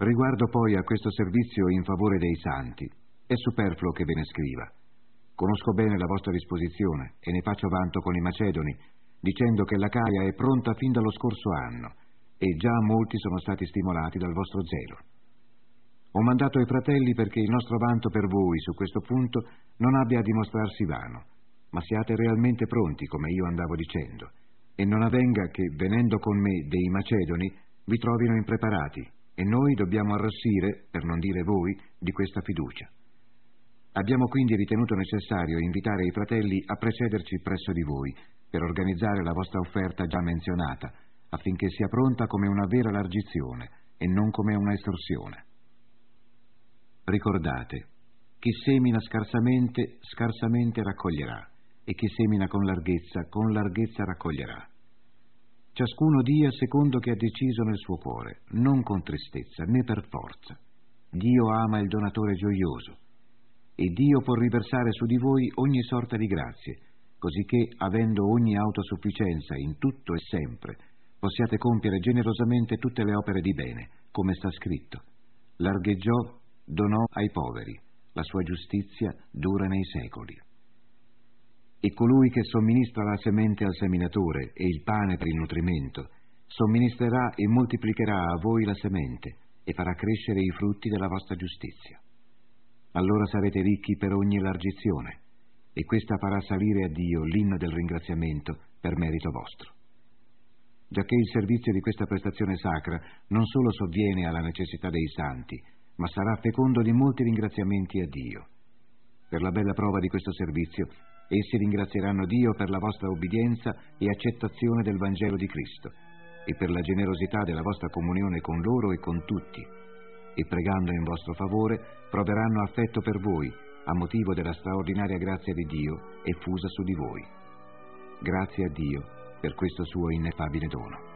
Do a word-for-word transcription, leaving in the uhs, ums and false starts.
Riguardo poi a questo servizio in favore dei santi, è superfluo che ve ne scriva. Conosco bene la vostra disposizione e ne faccio vanto con i macedoni, dicendo che l'Acaia è pronta fin dallo scorso anno e già molti sono stati stimolati dal vostro zelo. Ho mandato ai fratelli perché il nostro vanto per voi su questo punto non abbia a dimostrarsi vano, ma siate realmente pronti, come io andavo dicendo, e non avvenga che, venendo con me dei macedoni, vi trovino impreparati, e noi dobbiamo arrossire, per non dire voi, di questa fiducia. Abbiamo quindi ritenuto necessario invitare i fratelli a precederci presso di voi, per organizzare la vostra offerta già menzionata, affinché sia pronta come una vera largizione e non come una estorsione. Ricordate, chi semina scarsamente, scarsamente raccoglierà, e chi semina con larghezza, con larghezza raccoglierà. Ciascuno dia secondo che ha deciso nel suo cuore, non con tristezza né per forza. Dio ama il donatore gioioso, e Dio può riversare su di voi ogni sorta di grazie, cosicché, avendo ogni autosufficienza in tutto e sempre, possiate compiere generosamente tutte le opere di bene, come sta scritto. Largheggiò, donò ai poveri, la sua giustizia dura nei secoli. E colui che somministra la semente al seminatore e il pane per il nutrimento, somministrerà e moltiplicherà a voi la semente e farà crescere i frutti della vostra giustizia. Allora sarete ricchi per ogni elargizione, e questa farà salire a Dio l'inno del ringraziamento per merito vostro. Giacché il servizio di questa prestazione sacra non solo sovviene alla necessità dei santi, ma sarà fecondo di molti ringraziamenti a Dio. Per la bella prova di questo servizio, essi ringrazieranno Dio per la vostra obbedienza e accettazione del Vangelo di Cristo, e per la generosità della vostra comunione con loro e con tutti, e pregando in vostro favore proveranno affetto per voi, a motivo della straordinaria grazia di Dio effusa su di voi. Grazie a Dio per questo suo ineffabile dono.